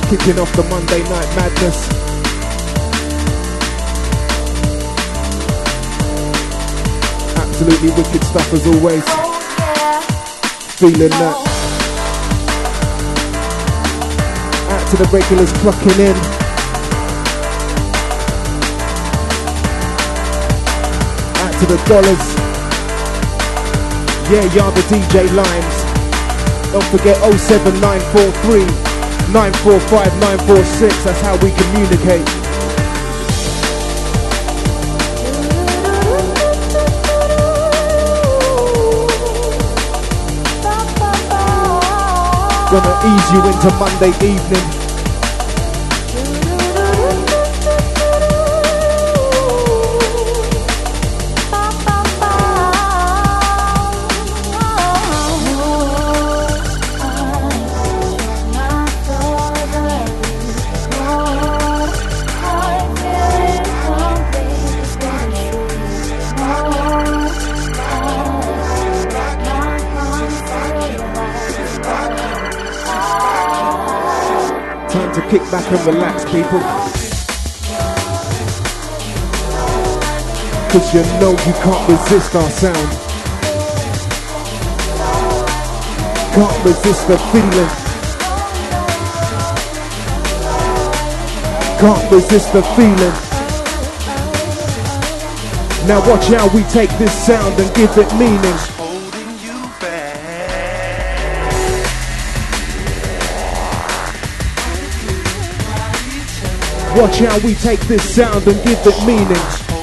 Kicking off the Monday Night Madness. Absolutely wicked stuff as always. Feeling that. Out to the regulars clocking in. Out to the dollars. Yeah, you're the DJ Limes. Don't forget 07943 945 946. That's how we communicate. Gonna ease you into Monday evening. Kick back and relax, people. Cause you know you can't resist our sound. Can't resist the feeling. Can't resist the feeling. Now watch how we take this sound and give it meaning. Watch how we take this sound and give it meaning.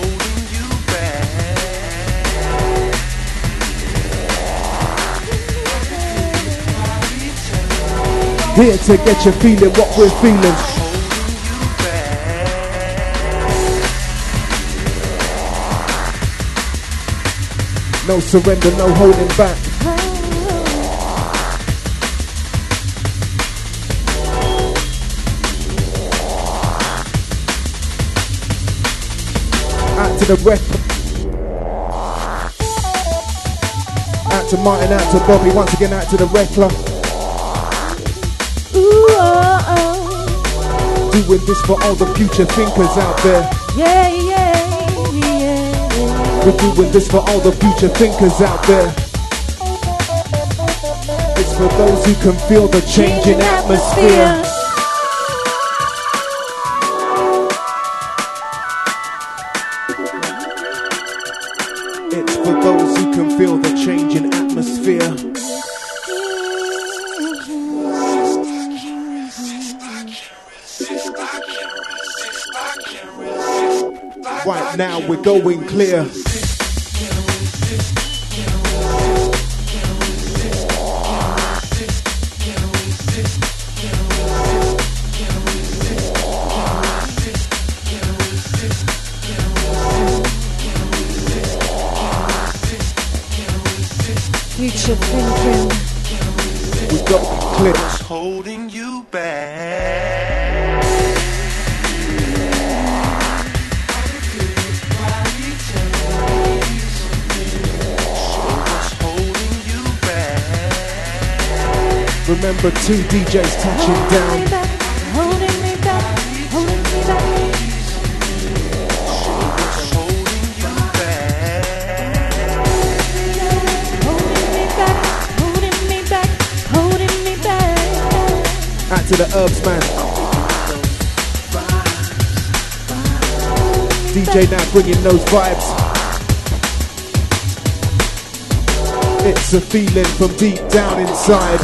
Here to get you feeling what we're feeling. No surrender, no holding back. The rep. Out to Martin, out to Bobby, once again out to the Reckler. Doing this for all the future thinkers out there. Yeah, yeah, yeah. We're doing this for all the future thinkers out there. It's for those who can feel the changing atmosphere. Feel the change in atmosphere. Right now we're going clear. Future thinking. We got clips holding you back. Remember 2 DJs touching down. Holding me back, holding me back. Out to the Herbs man. DJ now bringing those vibes. It's a feeling from deep down inside.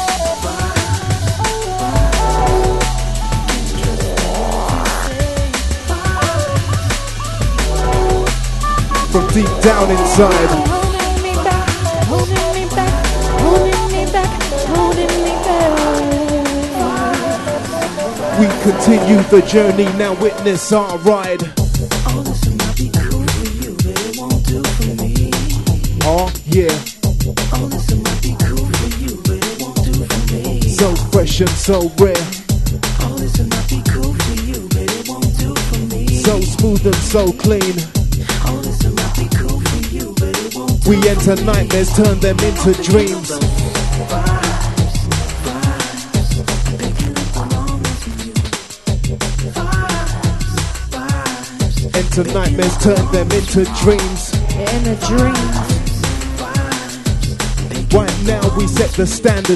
From deep down inside. Holding me back, holding me back, holding me back, holding me back. We continue the journey, now witness our ride. Oh, this might be cool for you, but it won't do for me. Oh, yeah. Oh, this might be cool for you, but it won't do for me. So fresh and so rare. Oh, this might be cool for you, but it won't do for me. So smooth and so clean. Oh, this might be cool for you, but it won't do We enter nightmares, turn them into dreams. into nightmares, turn them into dreams. In a dream. Right now we set the standard.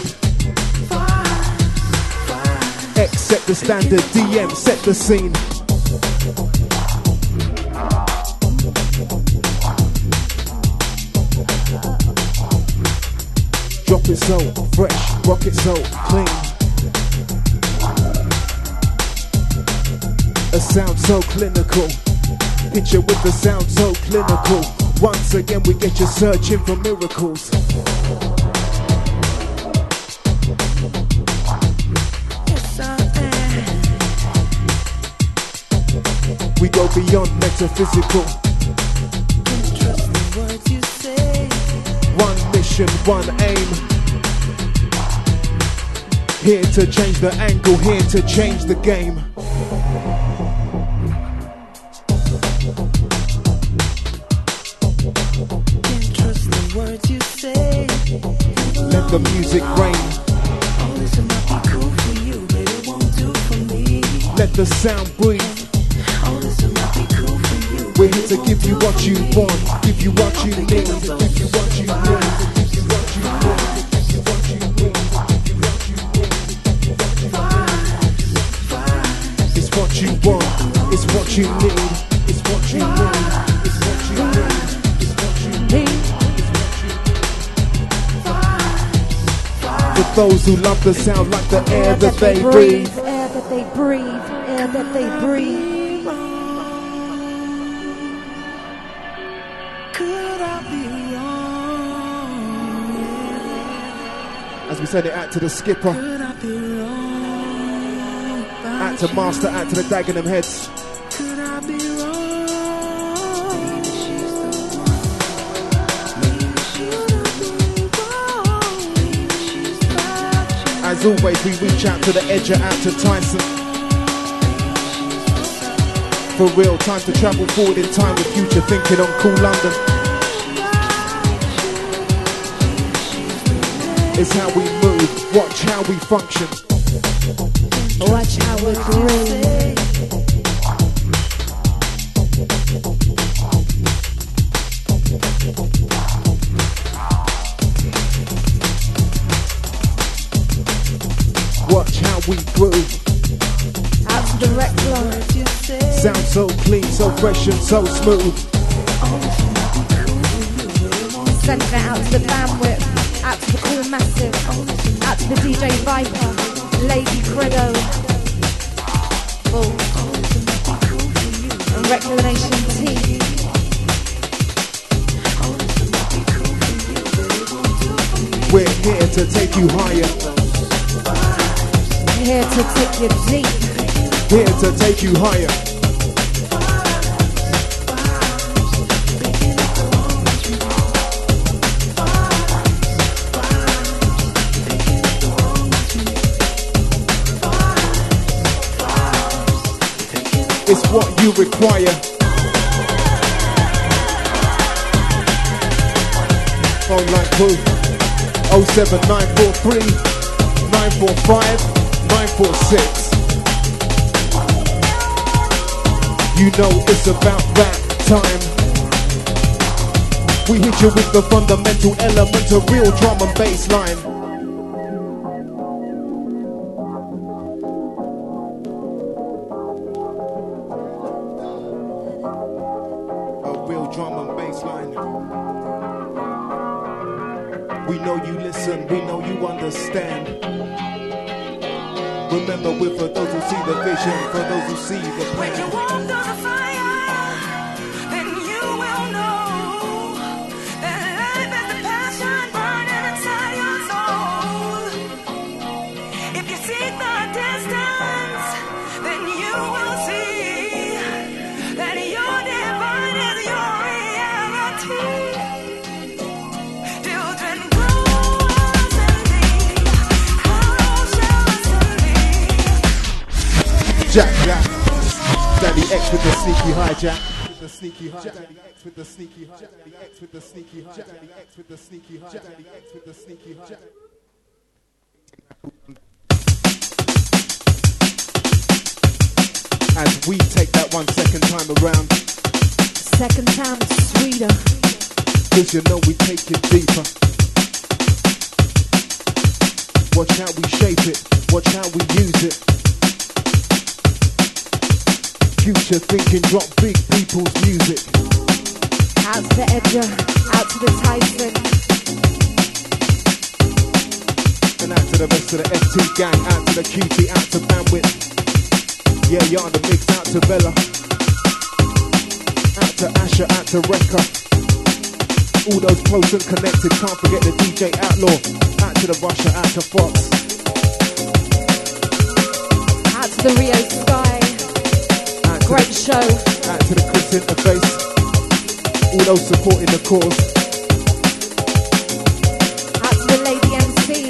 X set the standard, DM set the scene. Drop it so fresh, rock it so clean. A sound so clinical. Picture with the sound so clinical. Once again we get you searching for miracles. We go beyond metaphysical. One mission, one aim. Here to change the angle, here to change the game. Let the music rain. Let the sound breathe. We're here to give you what you want, give you what you need, give you what you need, give you what you need, give you what you need, give you what you need. It's what you want, it's what you need, it's what you need, it's what you need, it's what you need. For those who love the sound like the air that they breathe, air that they breathe, air that they breathe. As we send it out to the skipper, out to master, out to the Dagenham heads. As always, we reach out to the edger, out to Tyson. For real, time to travel forward in time with future thinking on Cool London. It's how we move, watch how we function. Watch how we breathe. Watch how we groove. Out to the rec line. Sound so clean, so fresh and so smooth. Sending it out to the bandwidth. Out to the Cool Massive, out to the DJ Viper, Lady Credo, and Reclamation Team. We're here to take you higher. Here to take you deep. Here to take you higher. It's what you require. Phone line crew 07943 945 946. You know it's about that time. We hit you with the fundamental element of real drum and bass line. We know you listen, we know you understand. Remember, we're for those who see the vision, for those who see the plan. When you walk through the fire, then you will know that life is the passion burning inside your soul. If you seek the distance, then you will see that your divine is your reality. Jack, Daddy X with the sneaky hijack. The sneaky hijack. Daddy X with the sneaky hijack. Daddy X with the sneaky hijack. Daddy X with the sneaky hijack. Daddy X with the sneaky hijack. As we take that 1 second time around. Second time sweeter. Cause you know we take it deeper. Watch how we shape it, watch how we use it. Future thinking, drop big people's music. Out to the Edger, out to the Tyson. And out to the rest of the FT gang, out to the QT, out to Bandwidth. Yeah, you're the mix, out to Bella. Out to Asher, out to Rekka. All those close and connected, can't forget the DJ Outlaw. Out to the Russia, out to Fox. Out to the Rio Sky. Out to Great show. Out to the Chris Interface. All those supporting the cause. Out to the Lady MC.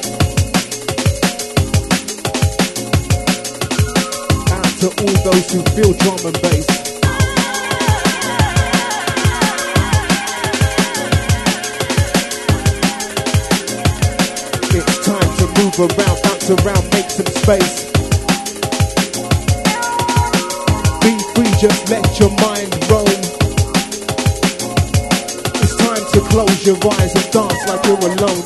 Out to all those who feel drum and bass. It's time to move around, bounce around, make some space. Be free, just let your mind roam. It's time to close your eyes and dance like you're alone.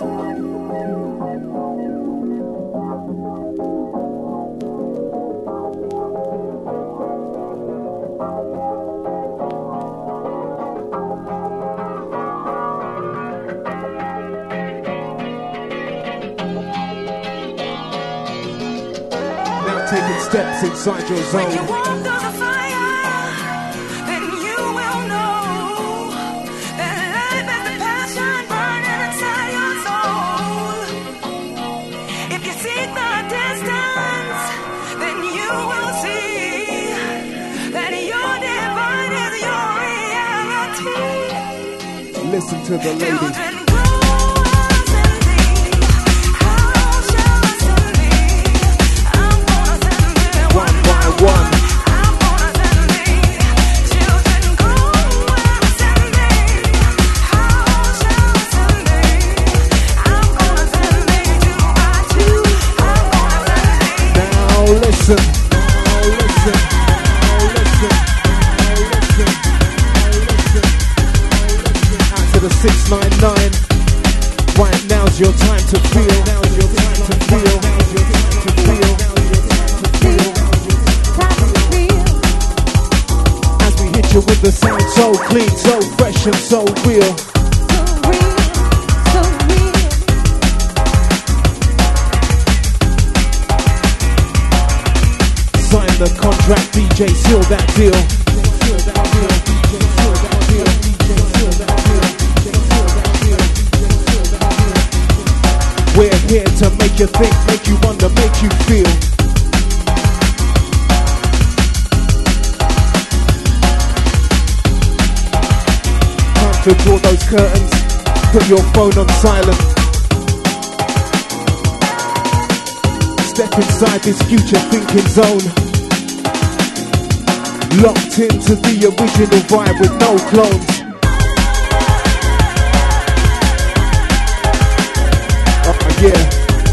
Taking steps inside your zone. When you walk through the fire, then you will know that life is the passion burning inside your soul. If you seek the distance, then you will see that your divine is your reality. Listen to the lady. Children grow up in thee. How shall I send thee? I'm gonna send thee One by one. I'm gonna send thee. Children grow up send thee. How shall I send thee? I'm gonna send thee two by two. I'm gonna send thee. Now listen. Now listen. Now listen. Now listen. Now listen. Out to the 699. Right now's your time to feel. Now's your time to feel. Now's your time to feel. Now's your time to feel. As we hit you with the sound so clean, so fresh and so real. Sign the contract, DJ, seal that deal. We're here to make you think, make you wonder, make you feel. Time to draw those curtains, put your phone on silent. Step inside this future thinking zone. Locked into the original vibe with no clones. Yeah.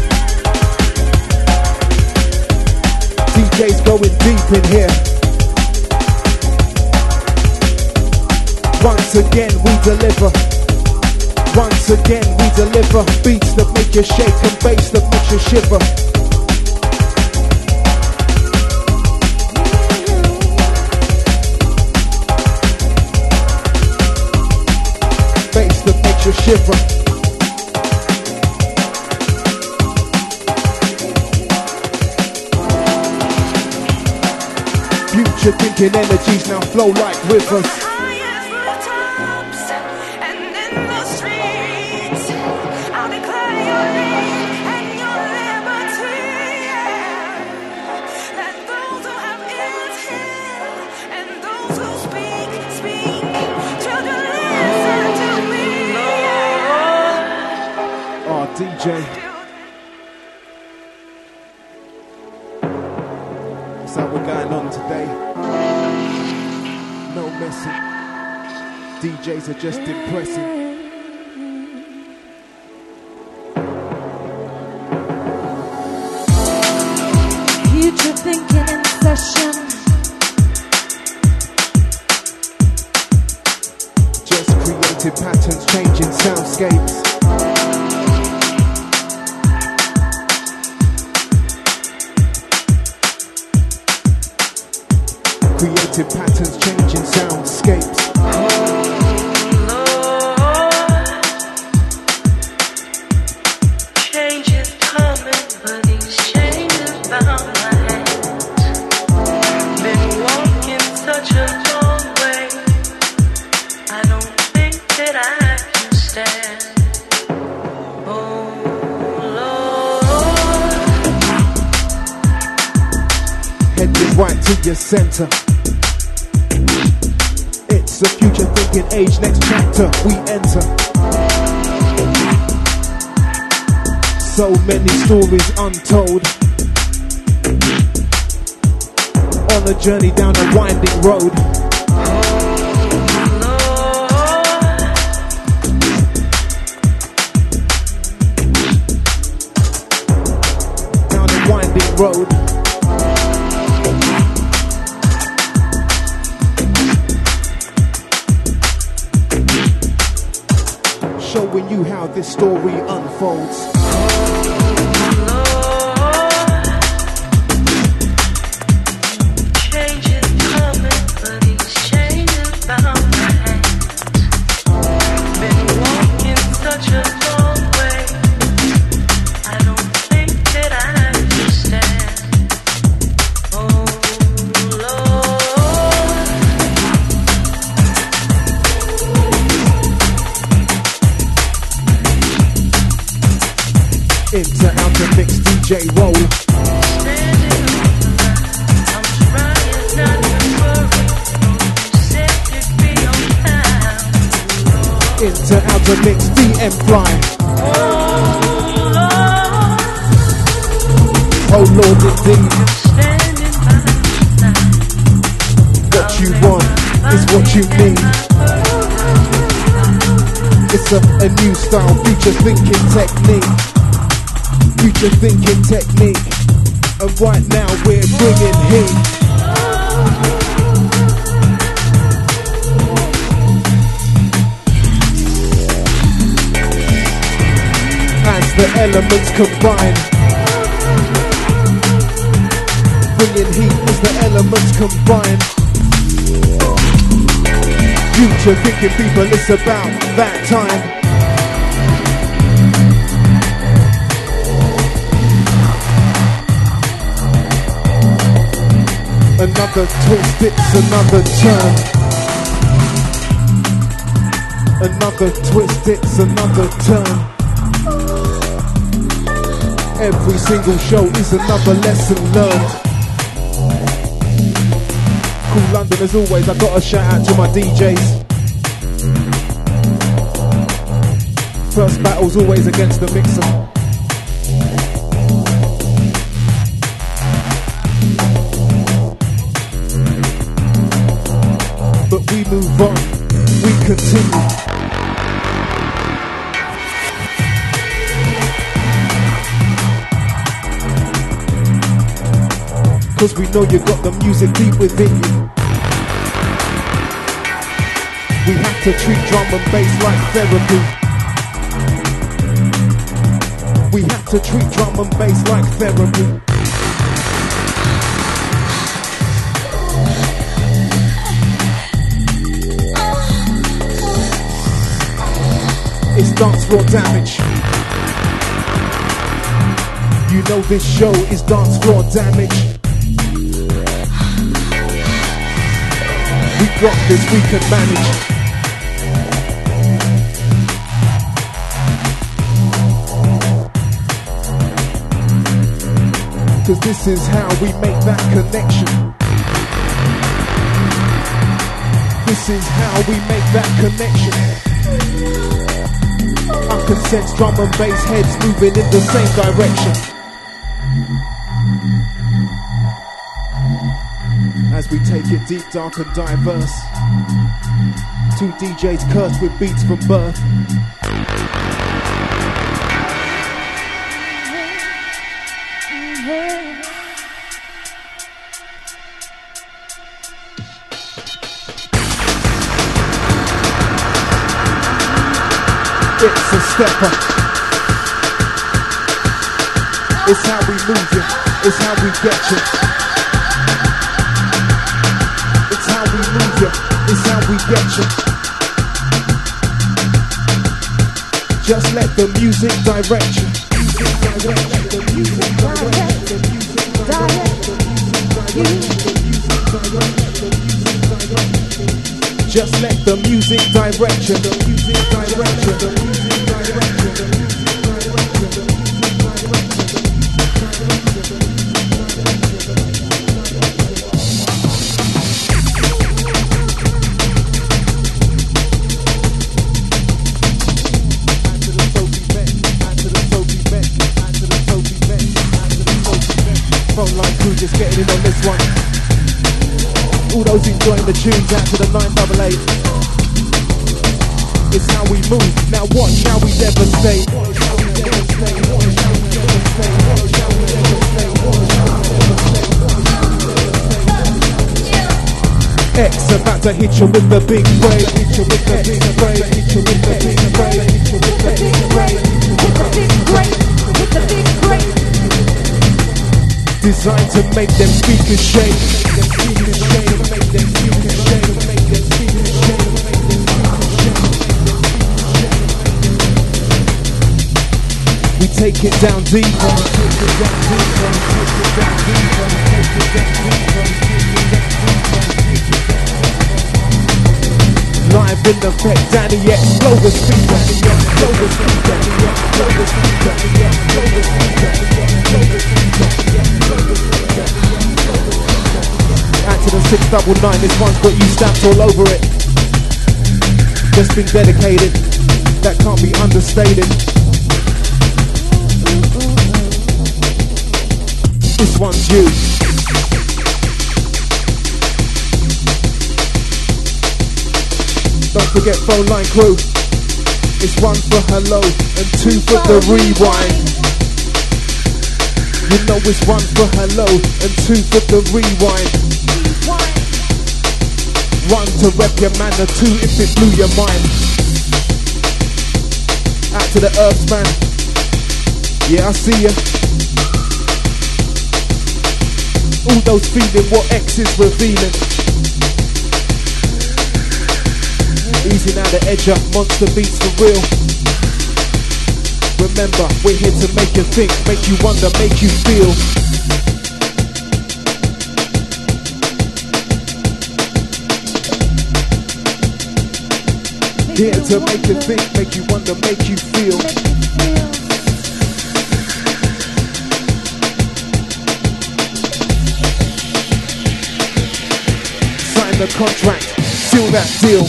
DJ's going deep in here. Once again we deliver. Once again we deliver. Beats that make you shake and bass that makes you shiver. Bass that makes you shiver. Future thinking energies now flow like rivers. Highest rooftops and in the streets, I'll declare your name and your liberty. Let those who have ears hear, and those who speak, speak. Children, listen to me. Oh, DJ. That's how we're going on today. No messing. DJs are just impressing. Future thinking in session. Creative patterns, changing soundscapes. Creative patterns, changing soundscapes. Right to your center. It's a future thinking age, next chapter we enter. So many stories untold, on a journey down a winding road. Down a winding road. Showing you how this story unfolds. Change is coming, but these changes found my hands. Been walking such a long way. I don't think that I understand. Oh Lord. Into outer mix DJ roll. I'm trying not to worry. You said you'd be on time. Into outer mix DM fly. Oh Lord indeed. Standing by my side. What you want is what you need. It's a new style, future thinking technique. Future thinking technique. And right now we're bringing heat. As the elements combine. Bringing heat as the elements combine. Future thinking people, it's about that time. Another twist, it's another turn. Another twist, it's another turn. Every single show is another lesson learned. Cool London as always, I gotta shout out to my DJs. First battle's always against the mixer. But we move on, we continue. Cause we know you got the music deep within you. We have to treat drum and bass like therapy. We have to treat drum and bass like therapy. It's dance floor damage. You know this show is dance floor damage. We got this, we can manage. Cause this is how we make that connection. This is how we make that connection. I can sense drum and bass heads moving in the same direction. As we take it deep, dark and diverse. Two DJs cursed with beats from birth. It's a stepper. It's how we move you. It's how we get you. It's how we move you. It's how we get you. Just let the music direct you. Just let the music direct you. The music direct you. The music direct you. Frontline crew just getting in on this one. All those enjoying the tunes out to the 988. It's how we move. Now watch how we devastate. X about to hit you with the big spray. Hit you with the big spray. Hit you with the big spray. Hit you with the big spray. With the big spray. With the big spray. Designed to make them speakers shake. Make them speakers shake. Make them speakers shake. Make them speakers shake. Make them speakers shake. We take it down deeper. Take it down deeper. Take it down deeper. Take it down deeper. Live in effect, Danny X, blow the speaker. Blow the speaker. Blow the speaker. Blow the speaker. Blow the speaker. Out to the 699, this one's got you stamped all over it. Just been dedicated, that can't be understated. This one's you. Don't forget phone line crew. It's 1 for hello and 2 for the rewind. You know it's 1 for hello and 2 for the rewind. 1 to rep your man, and 2 if it blew your mind. Out to the Earths man. Yeah, I see ya. All those feeling what X is revealing. Easy now the edge up, monster beats for real. Remember, we're here to make you think, make you wonder, make you feel. Here to make you think, make you wonder, make you feel. Sign the contract, seal that deal.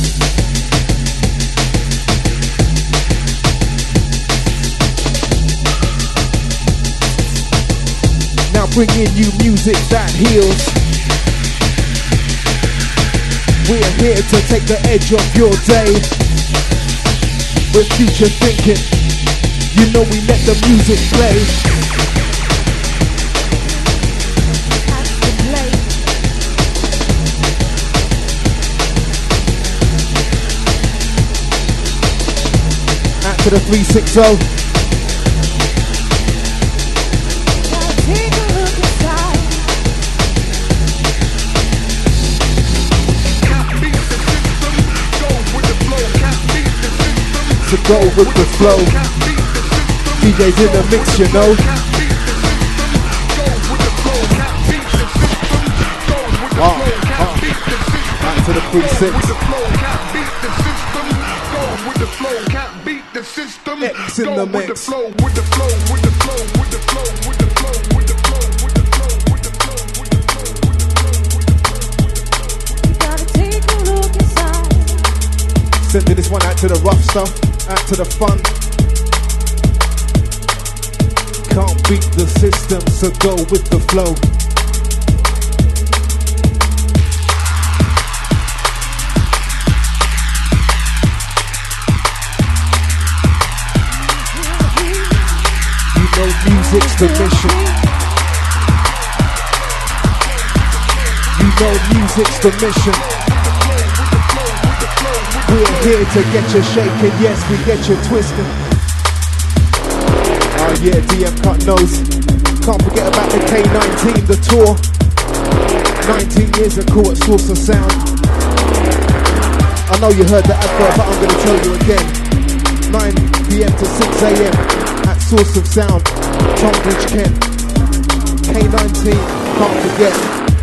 Now bringing you music that heals. We're here to take the edge off your day. We're future thinking. You know we let the music play. Out to the 360. To go with the flow. DJ's in the mix, you know. Back to the 3-6. X in the mix. Sending this one out to the rough stuff, out to the fun. Can't beat the system, so go with the flow. You know music's the mission. You know music's the mission. We're here to get you shaking, yes, we get you twisting. Oh yeah, DM Cut knows. Can't forget about the K19, the tour. 19 years of cool at Source of Sound. I know you heard the advert, but I'm going to tell you again. 9 PM to 6 AM at Source of Sound, Tonbridge, Kent. K19, can't forget.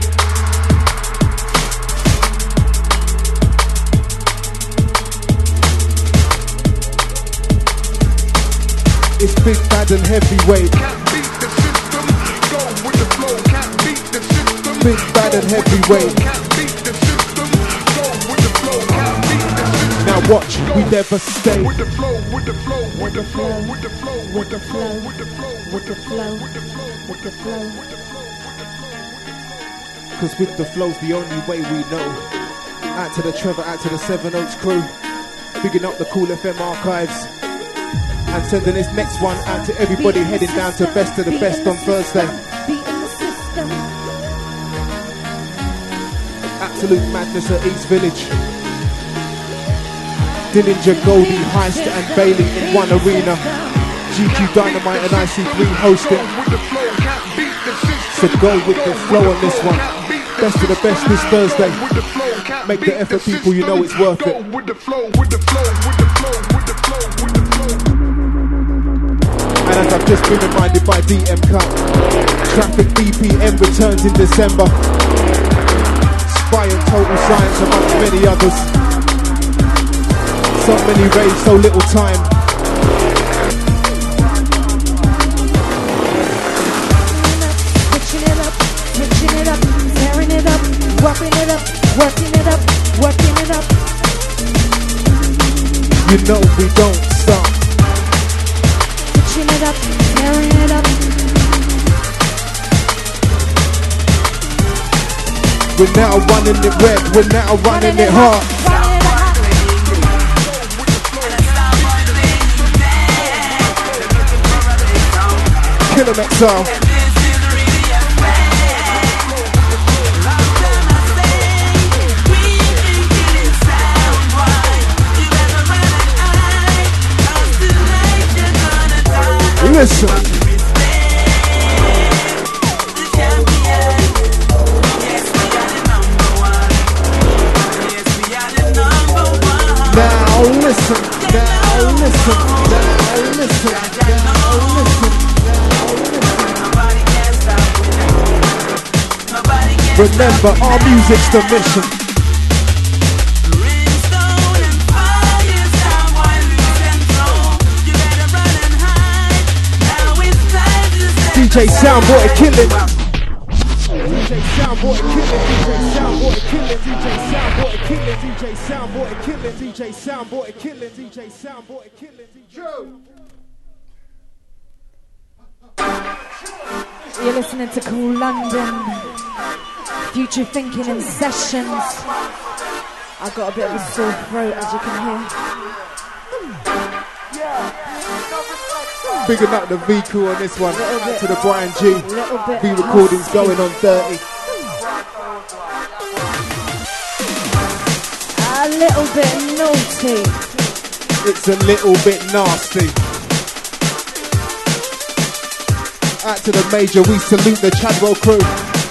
It's big, bad and heavyweight. Can't beat the system, go with the flow. Can't beat the system. Big, bad and heavyweight. Can't beat the system, go with the flow. Can't beat the system. Now watch, we never stay. With the flow, with the flow, with the flow, with the flow, with the flow, with the flow, with the flow, with the flow, with the flow, with the flow, with the flow. Cause with the flow's the only way we know. Out to the Trevor, out to the Seven Oaks crew. Bigging up the Cool FM archives. And sending this next one out to everybody heading down to Best of the Best on Thursday. Absolute madness at East Village. Dillinger, Goldie, Heist and Bailey in one arena. GQ Dynamite and IC3 hosting. So go with the flow on this one. Best of the Best this Thursday. Make the effort, people, you know it's worth it. And as I've just been reminded by DM Cut, Traffic DPM returns in December. Spy and Total Science amongst many others. So many raves, so little time. Switching it up, tearing it up, working it up, working it up, working it up. You know we don't stop. Switching it up, tearing it up. We're now running it red, we're now running it hard. Kill 'em XL. Listen. Now listen, now listen, now listen, now listen, remember, our music's the mission. DJ Soundboy killing. DJ Soundboy killing. DJ Soundboy killing. DJ Soundboy killing. DJ Soundboy killing. DJ Soundboy killing. DJ Soundboy killing. You're listening to Cool London. Future Thinking in Sessions. I've got a bit of a sore throat, as you can hear. Bigging up the V crew on this one. Out to the Brian G. V recordings nasty. going on 30. A little bit naughty. It's a little bit nasty. Out to the major, we salute the Chadwell crew.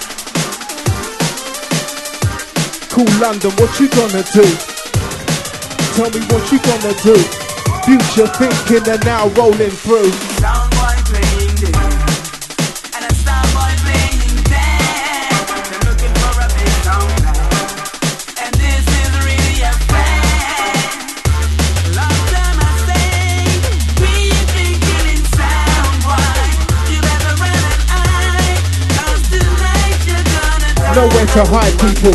Cool London, what you gonna do? Tell me what you gonna do. Future thinking and now rolling through. Soundboy playing this, and a starboy playing that. They're looking for a big sound now, and this is really a fact. Long time I say, we been killing soundboy. You better run an eye, 'cause tonight you're gonna die. Nowhere to hide, people.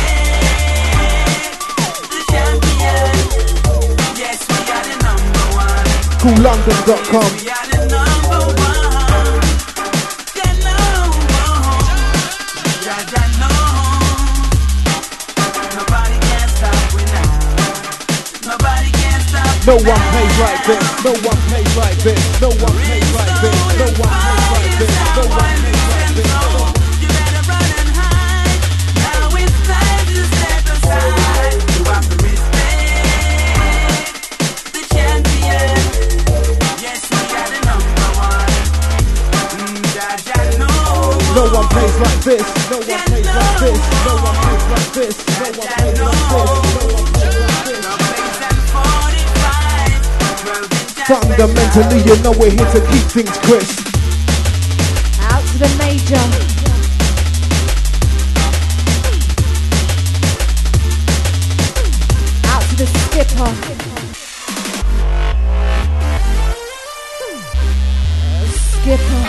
CoolLondon.com. No one plays like this. No one plays like this. No one plays like this. No one plays like this. No one plays like this. You better run and hide. Now it's time to step aside. You have to respect. plays like this. No one plays like this. No one plays like this. No one plays like this. No one plays like this. Fundamentally, you know we're here to keep things crisp. Out to the major. Out to the skipper. Skipper.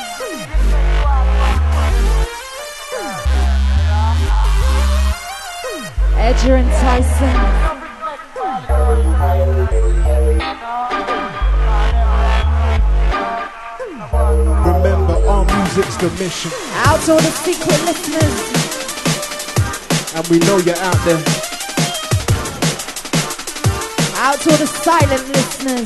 Edger and Tyson. Remember, our music's the mission. Out to all the secret listeners. And we know you're out there. Out to all the silent listeners.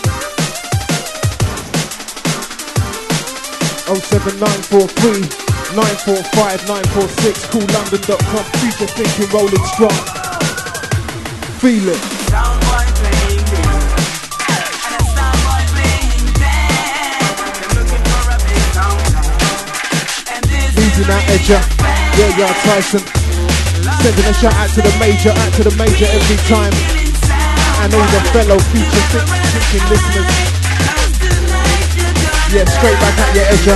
07943 945 946. CoolLondon.com. Future thinking, rolling strong. Feel it. Soundboy playing this, and a starboy playing that. They're looking for a big sound now. And this Easy now, Edger. Yeah, Tyson. Sending a shout out to the major every time. And all the fellow future thinking listeners. Yeah, straight back at you, Edger.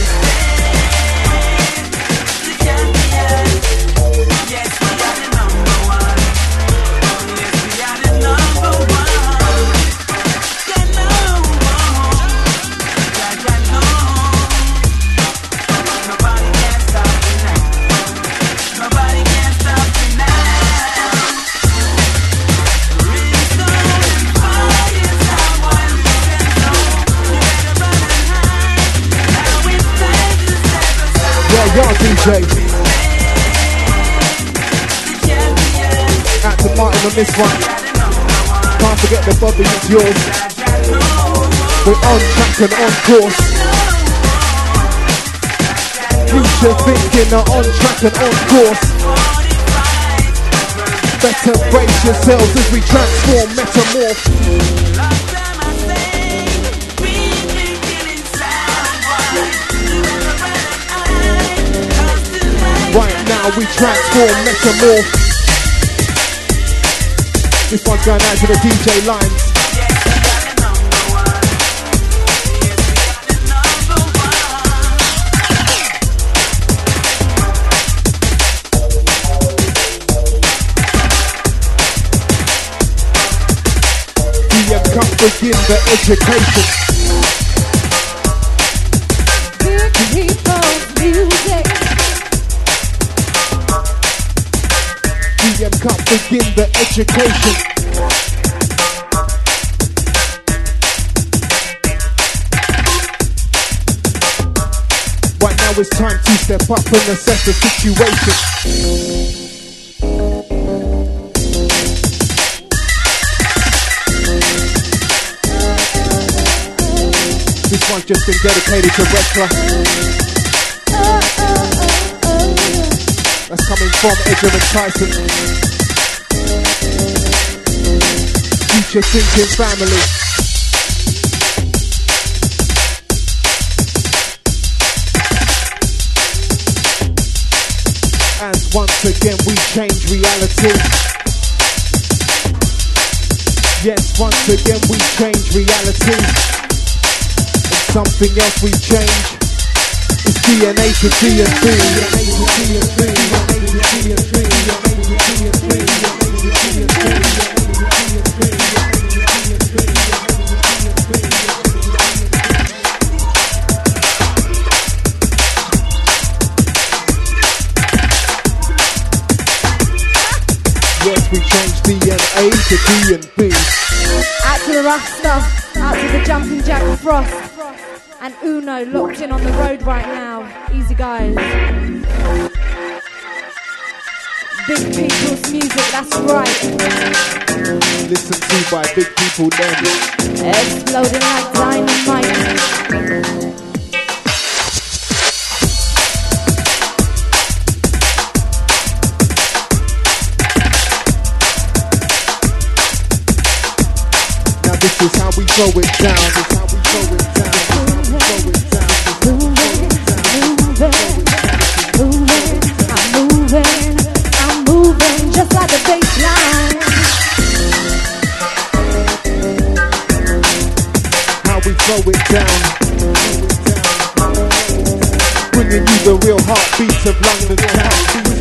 Y'all DJ. Out to Martin on this one. Can't forget the Bobby, it's yours. We're on track and on course. Future thinking are on track and on course. Better brace yourselves as we transform, metamorph. Right now we transform, metamorph. This one's going out to the DJ lines. DM come begin the education. Big people's music. DM can't begin the education. Right now it's time to step up and assess the situation. This one's just been dedicated to Wrestler. That's coming from Edger and Tyson. Future thinking family. And once again we change reality. Yes, once again we change reality. And something else we change. It's DNA to DNB. Yes, we change DNA to DNB. Out to the Rasta. Out to the Jumping Jack Frost. And Uno locked in on the road right now. Easy guys. Big people's music, that's right. Listen to by big people then. Exploding like dynamite. Now this is how we throw it down. This is how we throw it down. slow it down. Bringing you the real heartbeats of London town.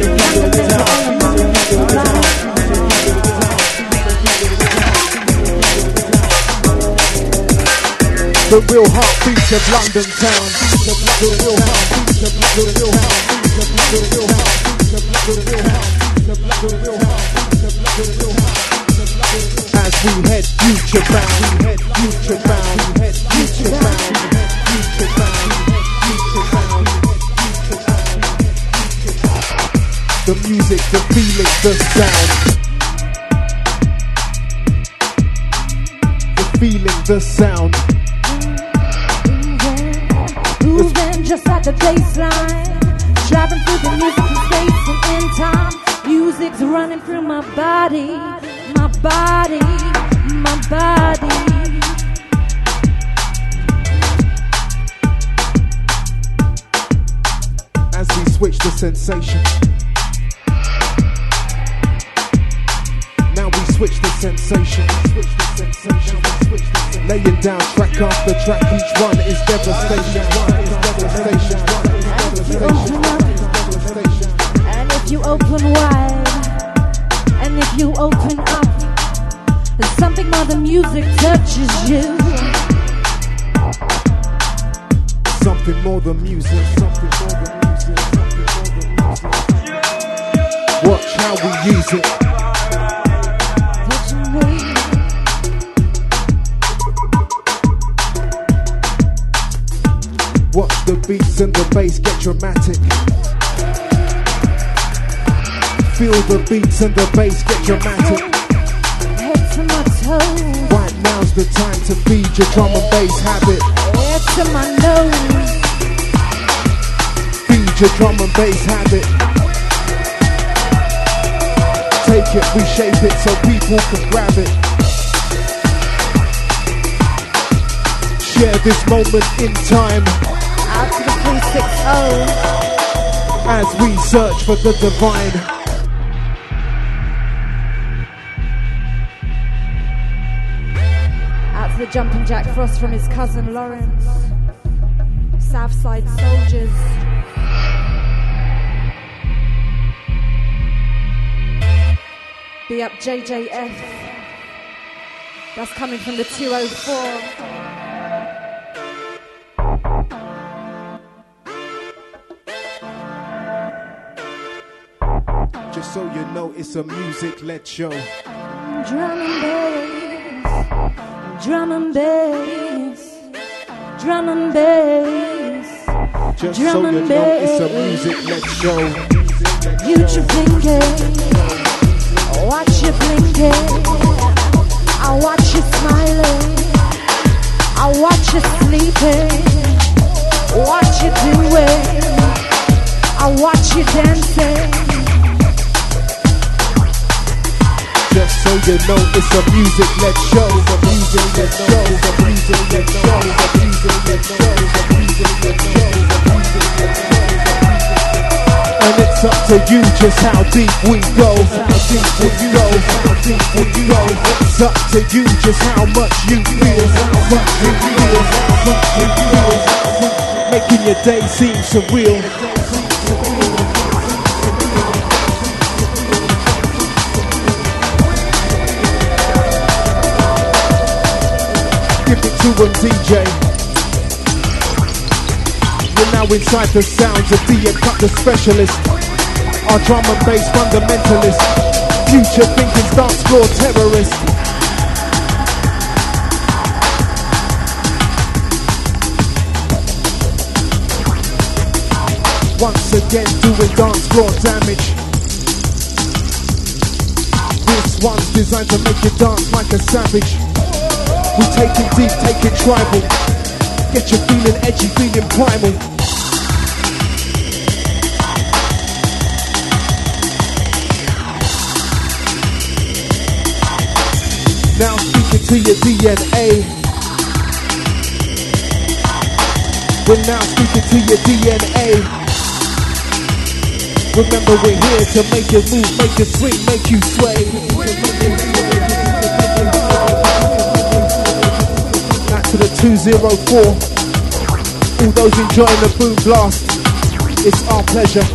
The real heartbeats of London town. The real heartbeats of London town. As we head future bound, future bound, future bound, future bound, future bound. The music, the feeling, the sound. The feeling, the sound. Moving just at the baseline, driving through the music in space and in time. Music's running through my body, my body, my body. As we switch the sensation, now we switch the sensation, switch the sensation, switch the sensation. Laying down track after track, each one is devastation, devastation, devastation. And if you open wide, and if you open up, there's something more than music touches you. Something more than music, something more than music, something more than music. Watch how we use it. Touching me. Watch the beats and the bass get dramatic. Feel the beats and the bass get dramatic. Head to my toes, Right now's the time to feed your drum and bass habit. head to my nose. Feed your drum and bass habit. Take it, reshape it so people can grab it. Share this moment in time Out to the 360. as we search for the divine. Out to the jumping Jack Frost from his cousin Lawrence. Southside Soldiers. Be up JJF. That's coming from the 204. Just so you know, it's a music-led show. Drum and bass, drum and bass, drum and bass. Just Drum so you and know, it's a bass. music-led show. You should blinking, watch you blinking. I watch you smiling, I watch you sleeping. What you doing? I watch you dancing. Just so you know, it's a music-led show. It's a music-led show. It's a music-led show. It's a music-led show. It's a music-led show. It's a music-led show. And it's up to you just how deep we go. How deep we go. How deep we go. It's up to you just how much you feel. How much you feel. How much you feel. Making your day seem surreal. Give it to a DJ. We're now inside the sounds of the Cut the Specialist. Our drum and bass fundamentalist. Future thinking dance floor terrorist. Once again doing dance floor damage. This one's designed to make you dance like a savage. We take it deep, take it tribal. Get you feeling edgy, feeling primal. Now speaking to your DNA. We're now speaking to your DNA. Remember we're here to make you move, make you swing, make you sway. Back to the 204. All those enjoying the boom blast, it's our pleasure.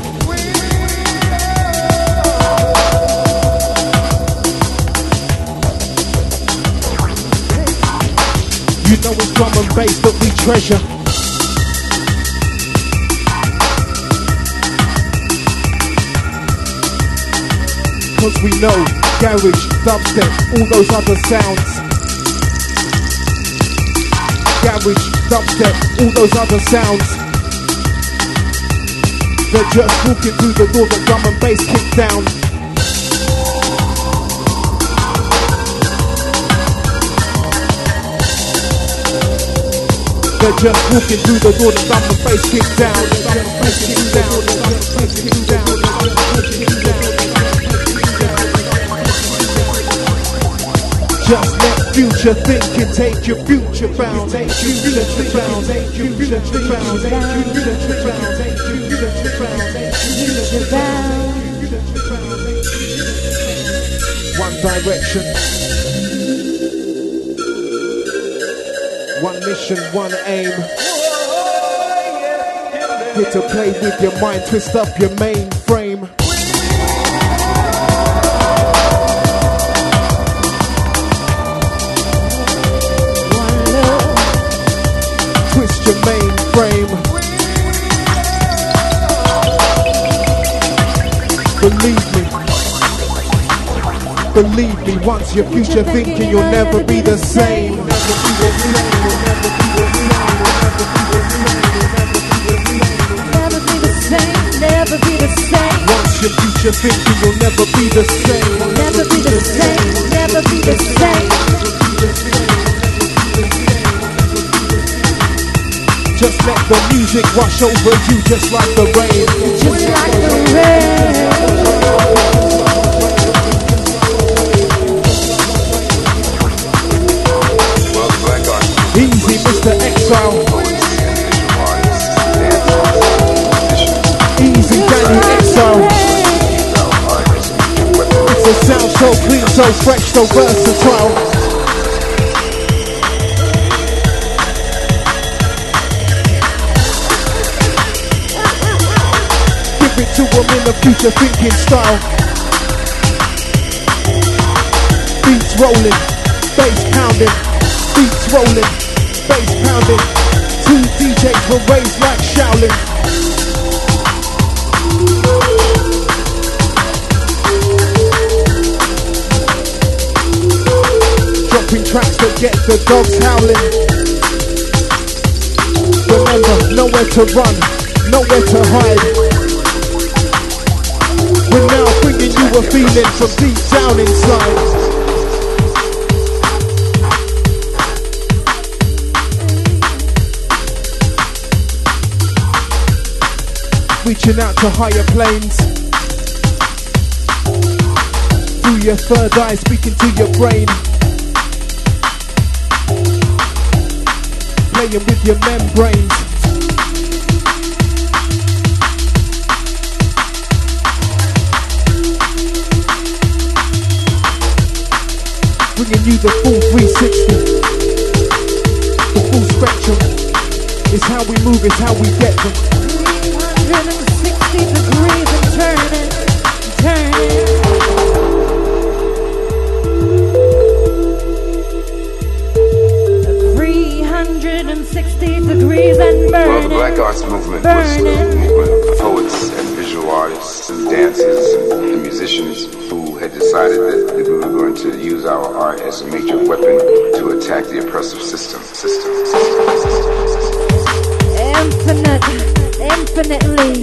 You know it's drum and bass that we treasure. Cause we know garage, dubstep, all those other sounds. Garage, dubstep, all those other sounds. They're just walking through the door that drum and bass kick down. They're just walking through the door that drum and bass kick down. Just let future thinking take your future bound. Take your future bound. Take your future bound. Take your future bound. Take your future bound. One direction, one mission, one aim. Here to play with your mind, twist up your mainframe. Twist your mainframe. Believe me, once your future thinking, you'll never be the same. Never be the same. Once your future thinking, you'll never be the same. Never be the same. Never be the same. Just let the music wash over you just like the rain. Just like the rain. Easy, Mr. Exile. Easy, Danny Exile. It's a sound so clean, so fresh, so versatile. Give it to them in the future thinking style. Beats rolling, bass pounding. Beats rolling, bass pounding. Two DJs were raised like Shaolin. Dropping tracks that get the dogs howling. Remember, nowhere to run, nowhere to hide. We're now bringing you a feeling from deep down inside. Reaching out to higher planes. Through your third eye, speaking to your brain. Playing with your membranes. Bringing you the full 360. The full spectrum. It's how we move, it's how we get them. 360 degrees and turning, turning. 360 degrees and burning. Well, the Black Arts Movement was a movement of poets and visual artists and dancers and musicians who had decided that we were going to use our art as a major weapon to attack the oppressive system. Infinitely.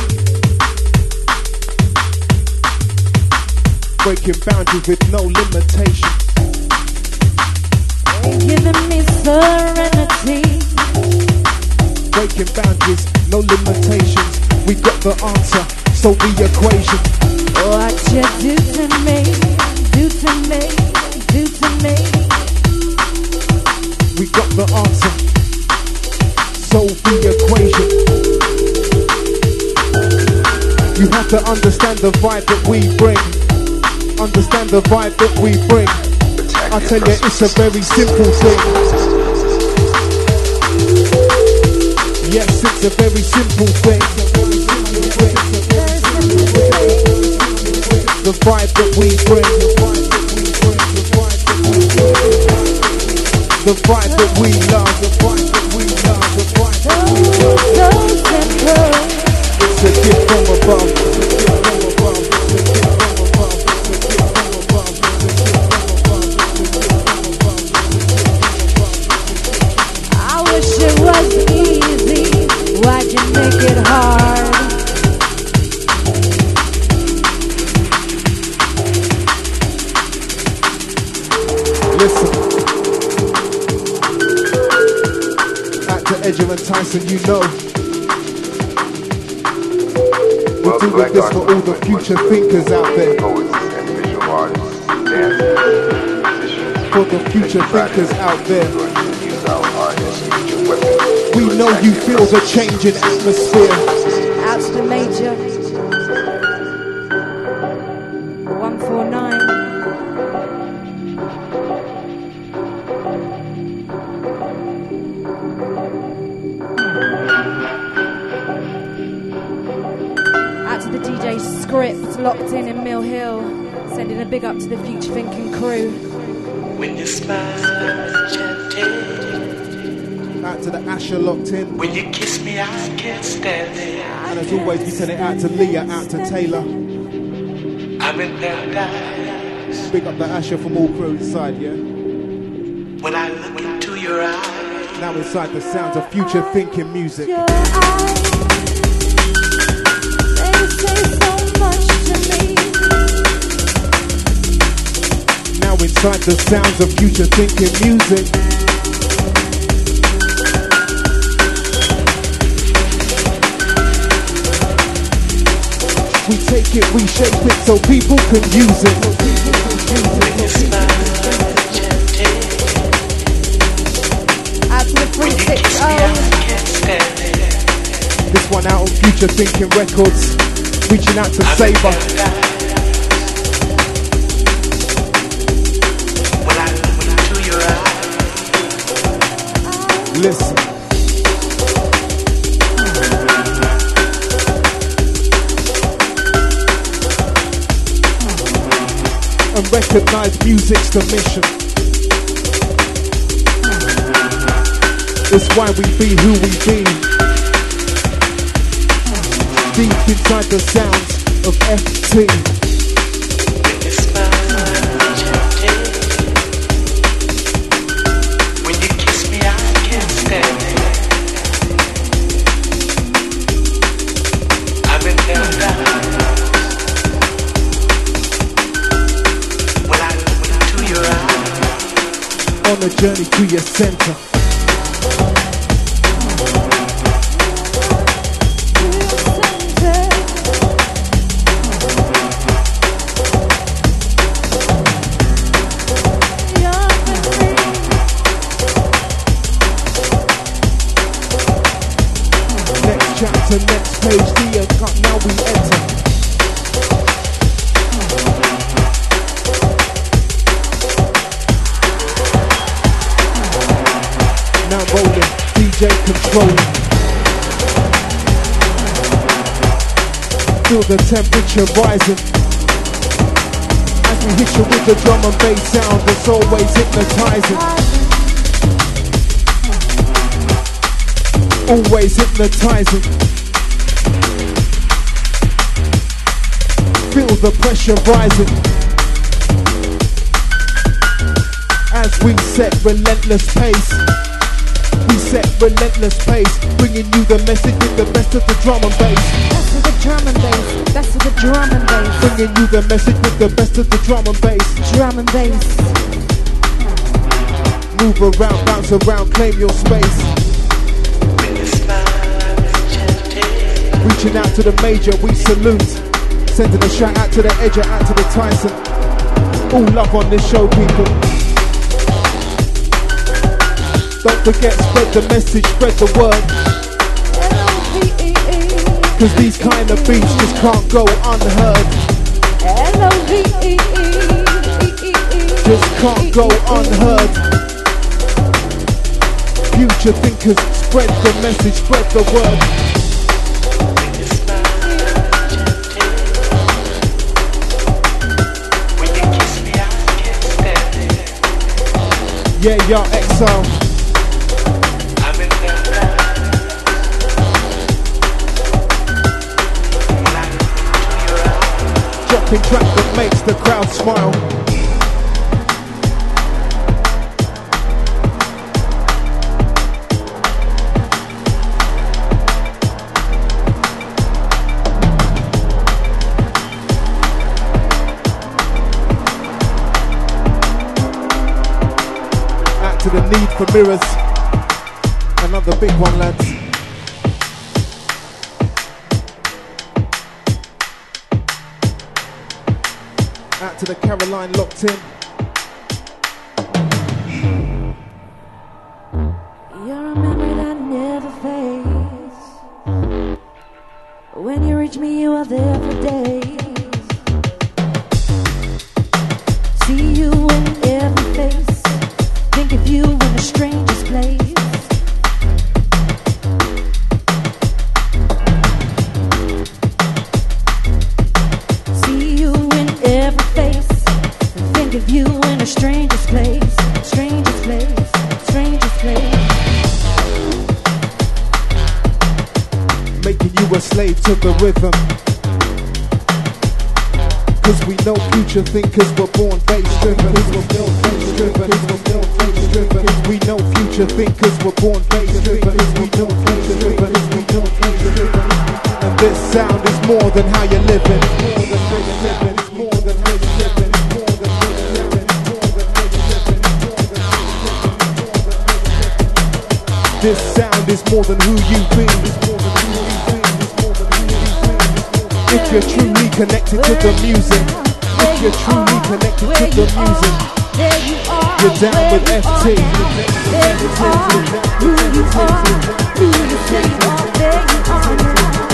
Breaking boundaries with no limitation. Giving me serenity. Breaking boundaries, no limitations. We got the answer, so the equation. What you do to me, do to me, do to me. We got the answer, so the equation. You have to understand the vibe that we bring. Understand the vibe that we bring. I tell you, it's a very simple thing. Yes, it's a very simple thing. The vibe that we bring. The vibe that we love. The vibe that we love. The vibe that we love. It's a gift from above. I wish it was easy. Why'd you make it hard? Listen. At the Edger and Tyson, you know. We're doing this for all the future thinkers out there. Poets and visual artists, dancers, musicians. For the future thinkers out there. We're going to use our art as a major weapon. We know you feel the change in atmosphere. Out to the major. 149. Out to the DJ Script, locked in Mill Hill. Sending a big up to the future thinking crew. When you smile, gentle. Out to the Asher locked in. When you kiss me, I can't stand it. And as always, we send it out to Leah, out to Taylor. I'm in paradise. Big up the Asher from all crew inside, yeah? When I look into your eyes. Now inside the sounds of future thinking music. Your eyes, they say so much to me. Now inside the sounds of future thinking music. We take it, we shape it so people can use it. When you smile, gentle. Out to the When you kiss me, I 360. can't stand it. This one out on Future Thinking Records. Reaching out to I'm in Saber. paradise. When I look into your eyes. Listen. And recognize music's the mission. It's why we be who we be. Deep inside the sounds of FT. When you smile, gentle. When you kiss me, I can't stand it. I'm in paradise. When I look into your eyes. On a journey to your center. Next chapter, next page, the cut, now we enter. Now rolling, DJ controlling. Feel the temperature rising. As we hit you with the drum and bass sound, it's always hypnotizing. Always hypnotizing. Feel the pressure rising. As we set relentless pace. We set relentless pace, bringing you the message with the best of the drum and bass. Best of the drum and bass. Best of the drum and bass. Bringing you the message with the best of the drum and bass. Drum and bass. Move around, bounce around, claim your space. When you smile, gentle. Reaching out to the major, we salute. Sending a shout out to the Edger, out to the Tyson. All love on this show, people. Don't forget, spread the message, spread the word. L-O-V-E-E. Cause these kind of beats just can't go unheard. L-O-V-E-E. Just can't go unheard. Future thinkers Spread the message, spread the word. Yeah, y'all exile. Dropping track that makes the crowd smile. The need for mirrors. Another big one, lads. Out to the Caroline locked in. You're a memory that never fades. When you reach me, you are there for days. See you in every face. Think of you in a stranger's place. See you in every face. Think of you in a stranger's place. Stranger's place. Stranger's place. Making you a slave to the rhythm. Cause we know future thinkers were born bass driven. We know future thinkers were born bass driven. And this sound is more than how you're living. This sound is more than who you've been. If you're truly connected to the music, if you're truly connected to the music, you're down with FT. There you are, who you are, who you say you are, there you are now.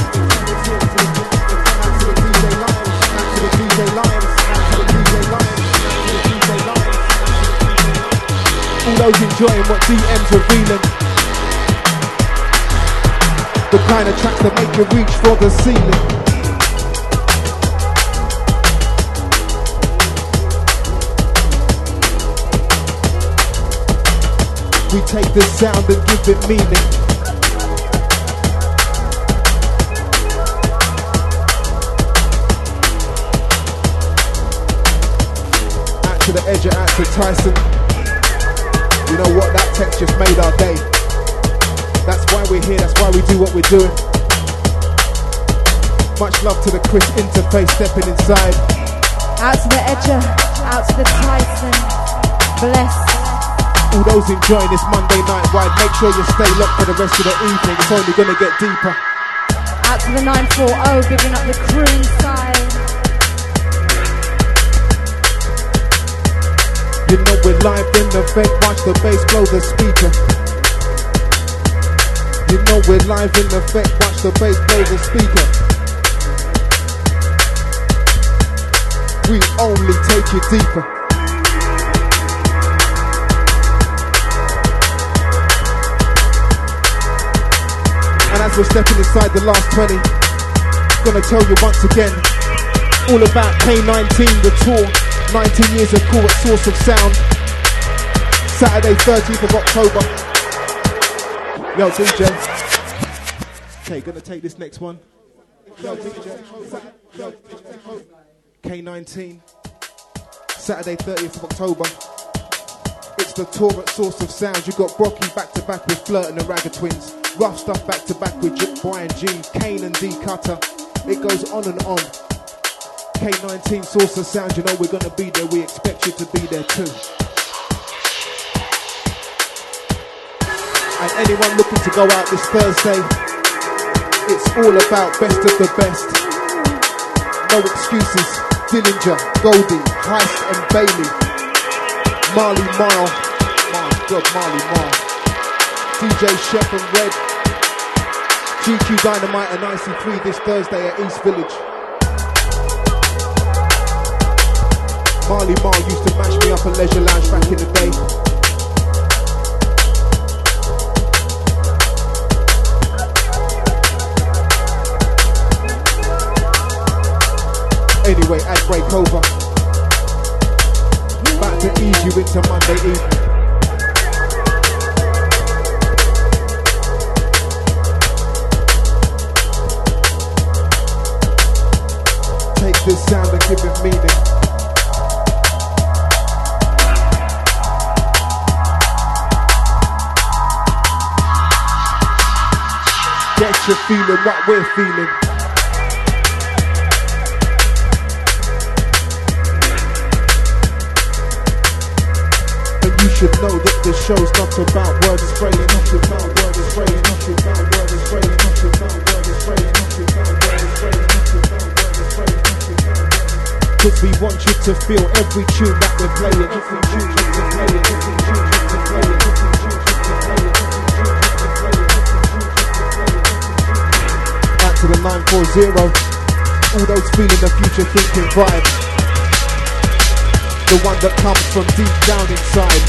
All those enjoying what DM's revealing, the kind of tracks that make you reach for the ceiling. We take this sound and give it meaning. Out to the edge, out to Tyson. You know what, that text just made our day. That's why we're here, that's why we do what we're doing. Much love to the Chris interface stepping inside. Out to the Edger, out to the Tyson. Bless. All those enjoying this Monday night ride, make sure you stay locked for the rest of the evening. It's only gonna get deeper. Out to the 940, bigging up the crew inside. You know we're live in effect, watch the bass blow the speaker. You know we're live in effect, watch the bass blow the speaker. We only take you deeper. And as we're stepping inside the last 20, gonna tell you once again, all about K19, the tour, 19 years of cool at Source of Sound. Saturday 30th of October. Yo DJ. Okay, gonna take this next one. Yo DJ. K19. Saturday 30th of October. It's the tour at Source of Sound. You got Brocky back to back with Flirt and the Ragga Twins. Rough Stuff back to back with Brian G, Kane and D Cutter. It goes on and on. K19 Source of Sound, you know we're gonna be there. We expect you to be there too. And anyone looking to go out this Thursday, it's all about best of the best. No excuses. Dillinger, Goldie, Heist and Bailey, Marley Marl, my God, Marley Marl, DJ Chef and Red, GQ Dynamite and IC3 this Thursday at East Village. Marley Marl used to mash me up at Leisure Lounge back in the day. Anyway, ad break over. About to ease you into Monday evening. Take this sound and give it meaning. Get you feeling what we're feeling. And you should know that this show's not about word is phrase, not about word is phrase, not about word is phrase, not about word is phrase, not about word is phrase, not about word is phrase, not about word is phrase. Cause we want you to feel every tune that we're playing, every tune that we're playing, every tune that we're playing, every tune that we're playing. To the 940, all those feeling the future thinking vibe, the one that comes from deep down inside.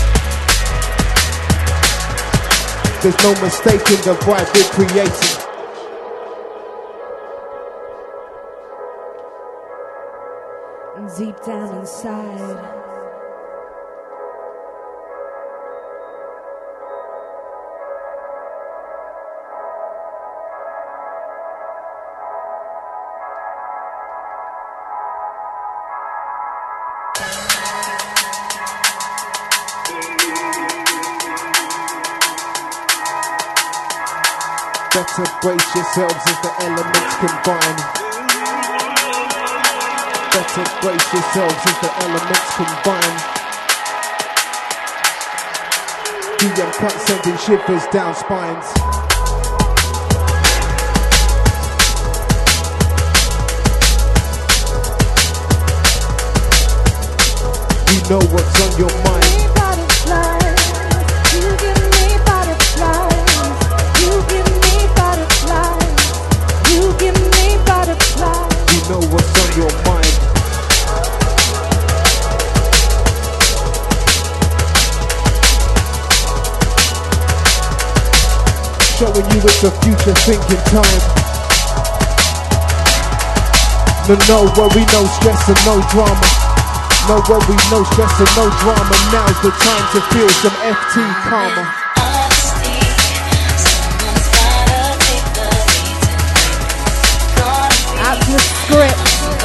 There's no mistaking the vibe we're creating. Deep down inside. Better brace yourselves as the elements combine. Better brace yourselves as the elements combine. DM cut sending shivers down spines. We know what's on your mind. You give me butterflies. You give me butterflies. You give me butterflies. We know what's on your mind. Showing you it's a future thinking time. No worry, no stress and no drama. No worry, no stress and no drama. Now's the time to feel some FT karma. Out to the script.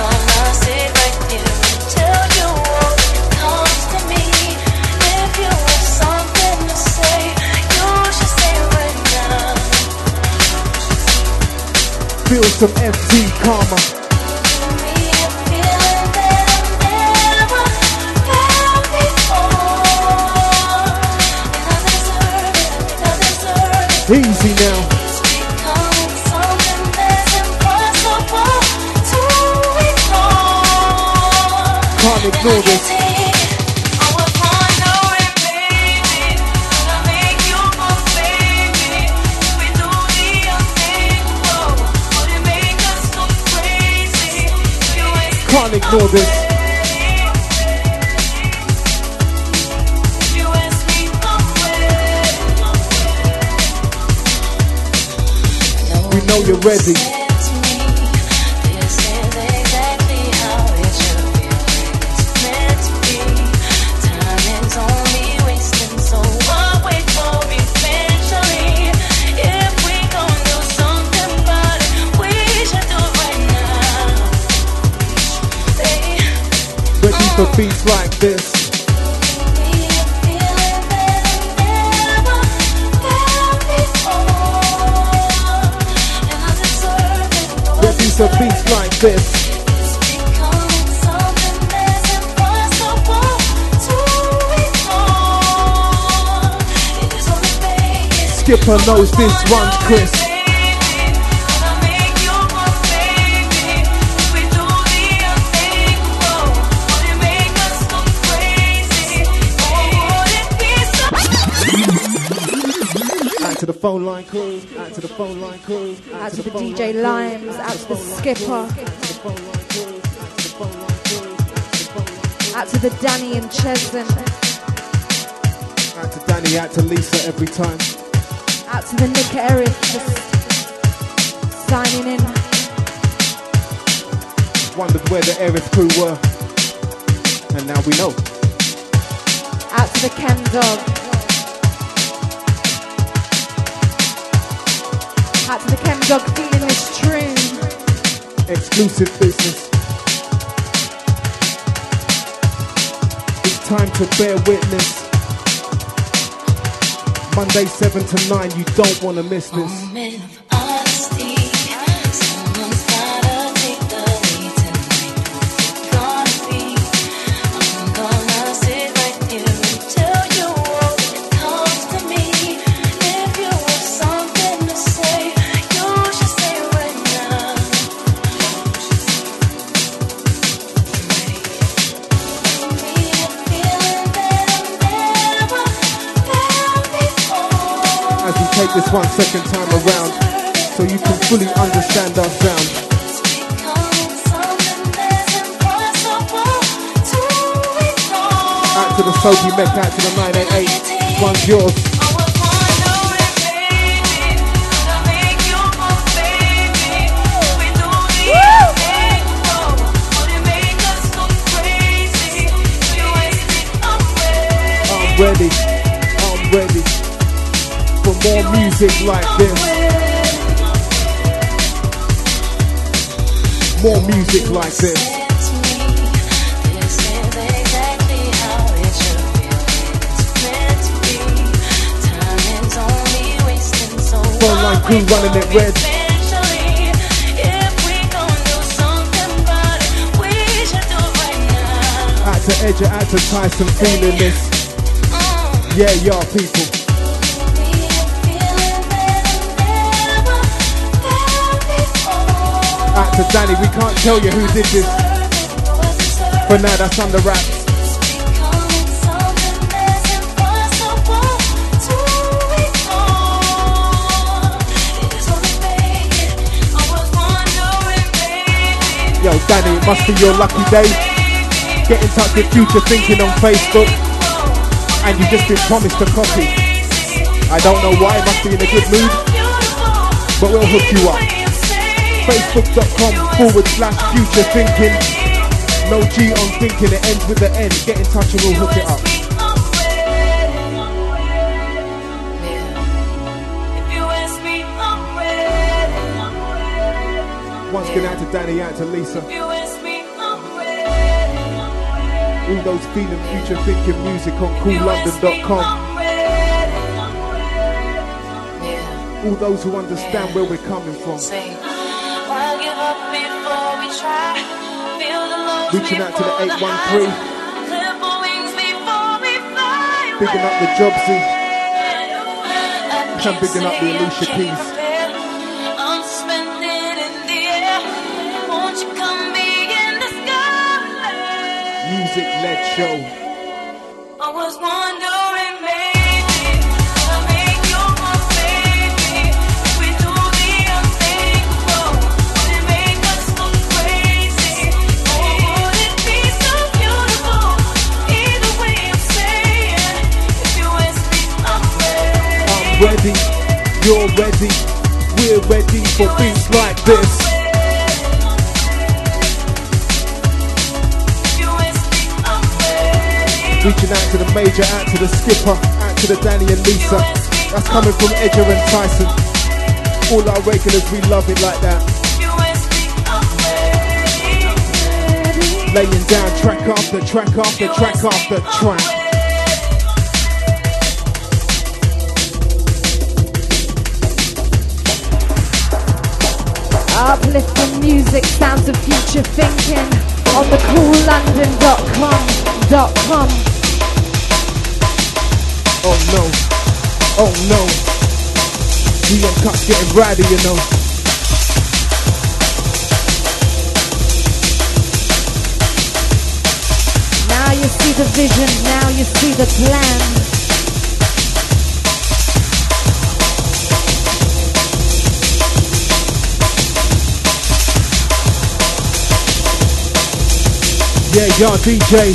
Feel some FT karma. Easy now. Can't ignore this. Can't ignore this. We know you're ready. For beats like this. Ready for beats like this. Skipper knows this one's Chris. To the phone line crew, out to the phone line crew, out to the DJ Limes, out to the Skipper, out to the Danny and Chesden, out to Danny, out to Lisa every time, out to the Nick Eric, just signing in. wondered where the Aries crew were, and now we know. Out to the Chem Dog. Out to the Chem Dog feeling this tune. Exclusive business. It's time to bear witness. Monday 7 to 9, you don't want to miss this. Take this 1 second time around so you can fully understand our sound. Out to the Soapy Mech, out to the 988, this one's yours. I'm ready, I'm ready. For more music like this. More music like this. Phone line crew running it red. Out to Edger, out to Tyson, feeling this. Yeah, y'all people. Out to Danny, we can't tell you who did this. For now, that's under wraps. Yo, Danny, it must be your lucky day. Get in touch with Future Thinking on Facebook. And you've just been promised a copy. I don't know why, must be in a good mood. But we'll hook you up. Facebook.com/Future Thinking. No G on thinking, it ends with the N. Get in touch and we'll hook it up. Once again, out to Danny, out to Lisa. All those feeling Future Thinking music on CoolLondon.com. All those who understand where we're coming from. Reaching out to the 813. Bigging up the Jobsy. And bigging up the Alicia Keys. Music-led show. I was wondering, maybe ready, you're ready, we're ready for beats like this. Reaching out to the Major, out to the Skipper, out to the Danny and Lisa. That's coming from Edger and Tyson. All our regulars, we love it like that. Laying down track after track after track after track. Uplifting music, sounds of future thinking on the CoolLondon.com. Oh no, oh no, we on cuts getting rowdy, you know. Now you see the vision, now you see the plan. Yeah, y'all DJ.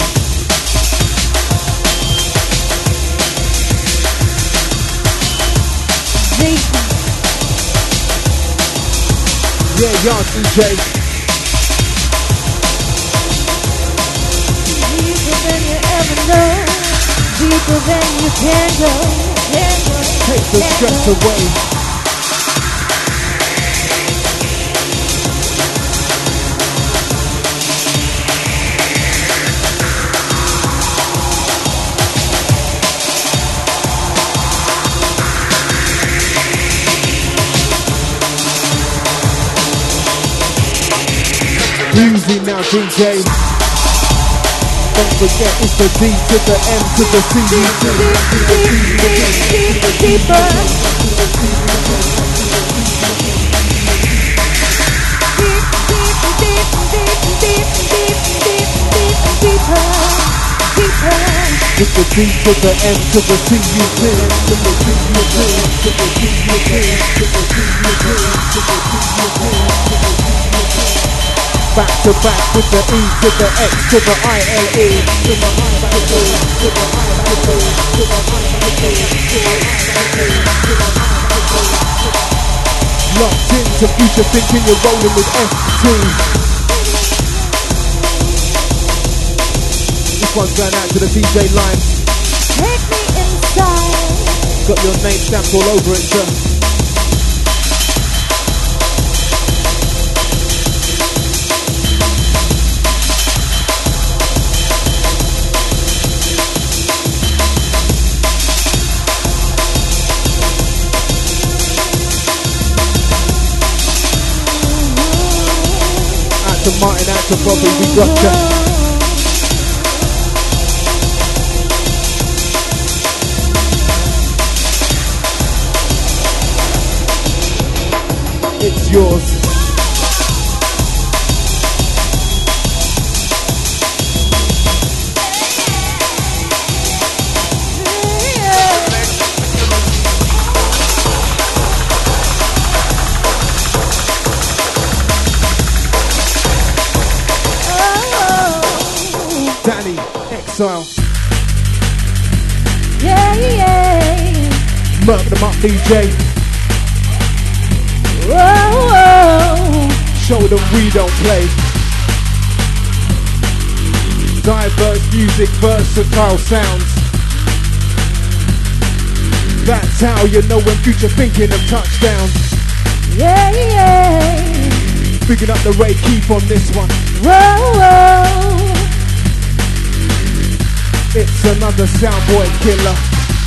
Yeah, y'all DJ. then you can go. Take the stress away. Easy now, DJ. Don't forget it's the D to the M to the C. Deeper. It's the D to the M to the C. Back to back with the E to the X to the I-L-E. Locked into future thinking, you're rolling with F2. This one's going out to the DJ line. Take me inside. Got your name stamped all over it, sir. To Martin, out to Bobby, we got ya. It's yours. Danny, Exile. Yeah. Murk them up, DJ. Whoa. Show them we don't play. Diverse music, versatile sounds. That's how you know when future thinking of touchdown. Yeah. Picking up the Ray Keith on this one. Whoa. It's another soundboy killer.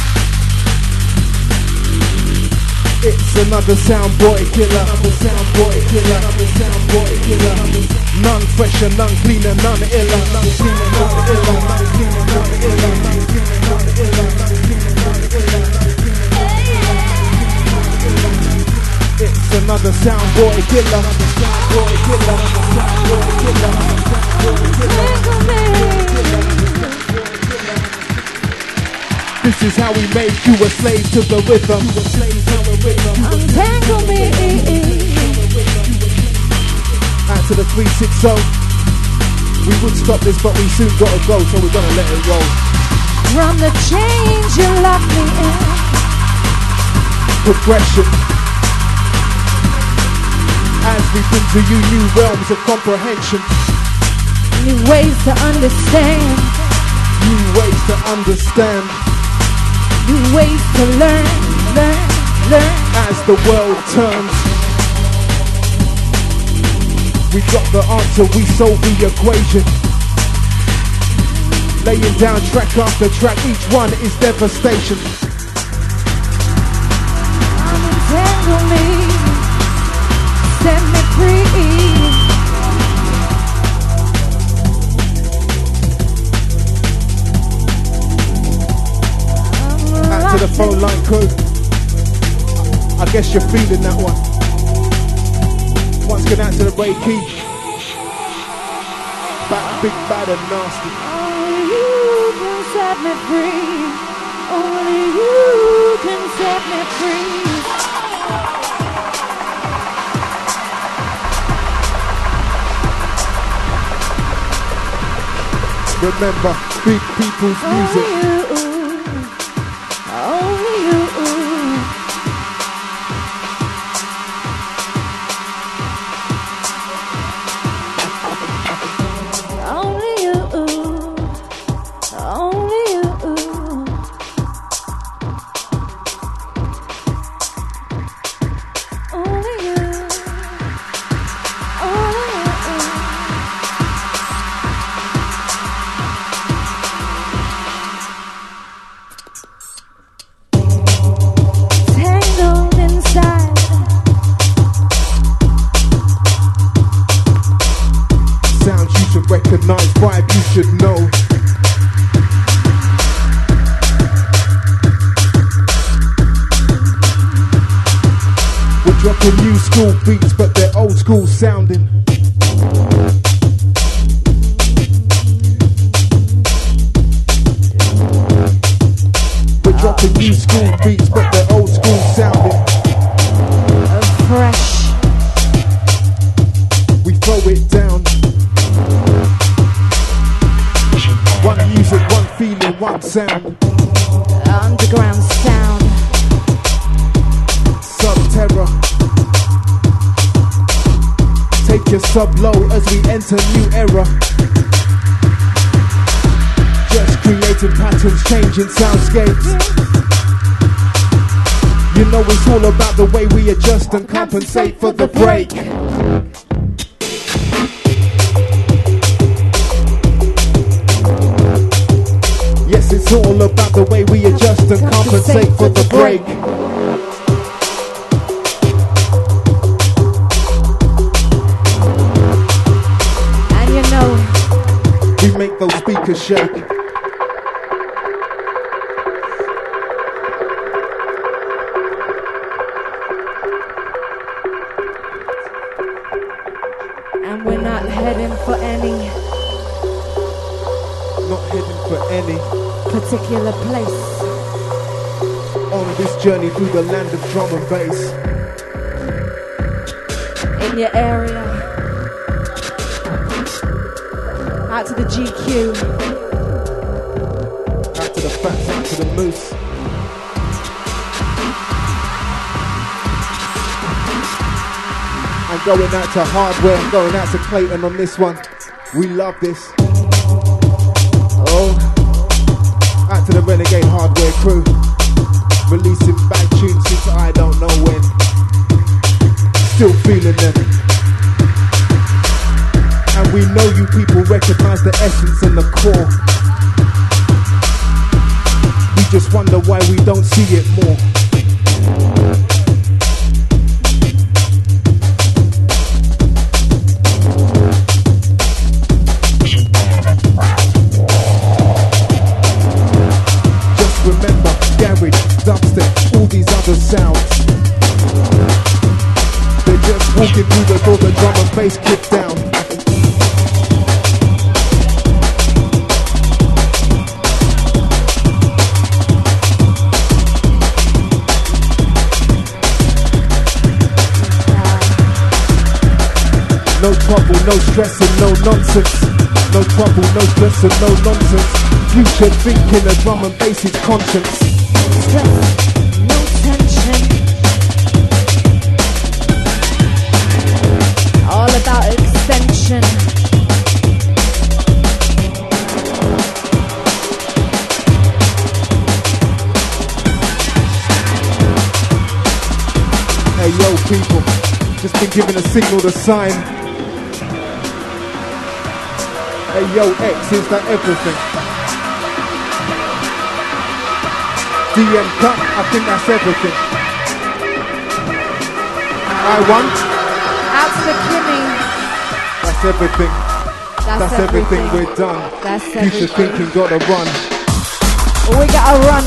It's another soundboy killer. None fresher, none cleaner, none iller. It's another soundboy killer. This is how we make you a slave to the rhythm. Untangle me. Out to the 360. We would stop this, but we soon gotta go, so we're gonna let it roll. From the change you lock me in. Progression. As we bring to you new realms of comprehension. New ways to understand. New ways to understand. New ways to learn. As the world turns, we got the answer, we solve the equation. Laying down track after track, each one is devastation. Untangle me, set me free. Out to the phone line crew. I guess you're feeling that one. Once again out to the Ray Keith. Back big, bad and nasty. Only you can set me free. Only you can set me free. Remember, big people's music. Only you. Only you. Only you. Nice vibe, you should know. We're dropping new school beats, but they're old school sounding. We're dropping new school beats, but they're old school sounding. Fresh. We throw it down. One music, one feeling, one sound. Underground sound. Sub-terror. Take your sub low as we enter new era. Just creating patterns, changing soundscapes. You know it's all about the way we adjust and compensate for the break. Yes, it's all about the way we adjust and compensate for the break. And you know, we make those speakers shake. and we're not heading for any particular place on this journey through the land of drum and bass. in your area. Out to the GQ. Out to the Fats, out to the Moose. And going out to Hardware, going out to Clayton on this one. We love this. Oh, out to the Renegade Hardware crew. Releasing bad tunes since I don't know when. Still feeling them. And we know you people recognize the essence and the core. We just wonder why we don't see it more. Dubstep, all these other sounds. They're just walking through the door, the drum and bass kick down. No trouble, no stress and no nonsense. No trouble, no stress and no nonsense. Future thinking, the drum and bass is conscience. Stress, no tension. All about extension. Hey yo people, just been given a signal to sign. Hey yo X, is that everything? DM cut, I think that's everything. I want. Out to the Kimmy. That's everything. That's everything. We're done. That's Future everything. thinking gotta run. We gotta run.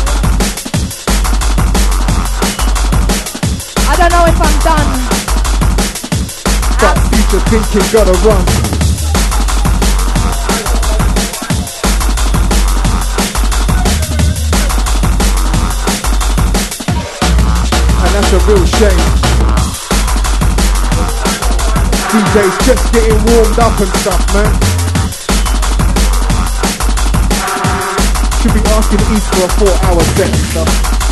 I don't know if I'm done. But future thinking gotta run. That's a real shame. DJ's just getting warmed up and stuff, man. Should be asking East for a 4-hour set and stuff.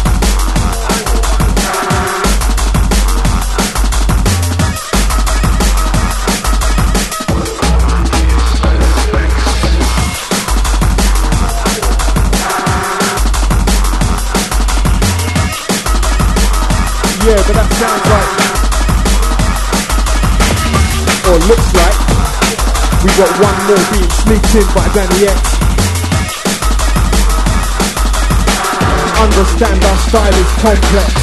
Yeah, but that sounds like, or looks like, we got one more being sneaked in by Danny X. Understand our style is complex.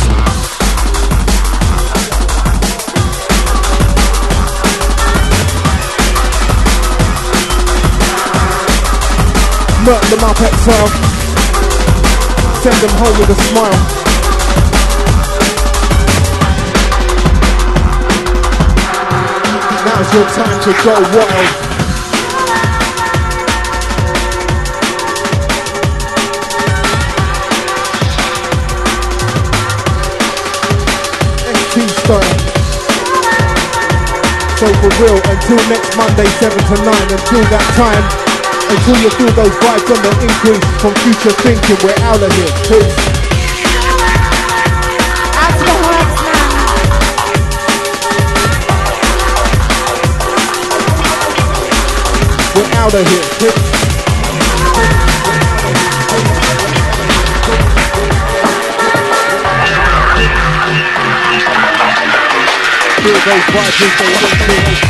convert them up exile. Send them home with a smile. Now's your time to go wild. Style. So for real, until next Monday 7 to 9, until that time, until you feel those vibes on the increase from future thinking, we're out of here. Peace. Out to the hearts now. We're out of here. Peace. Feel those vibes as they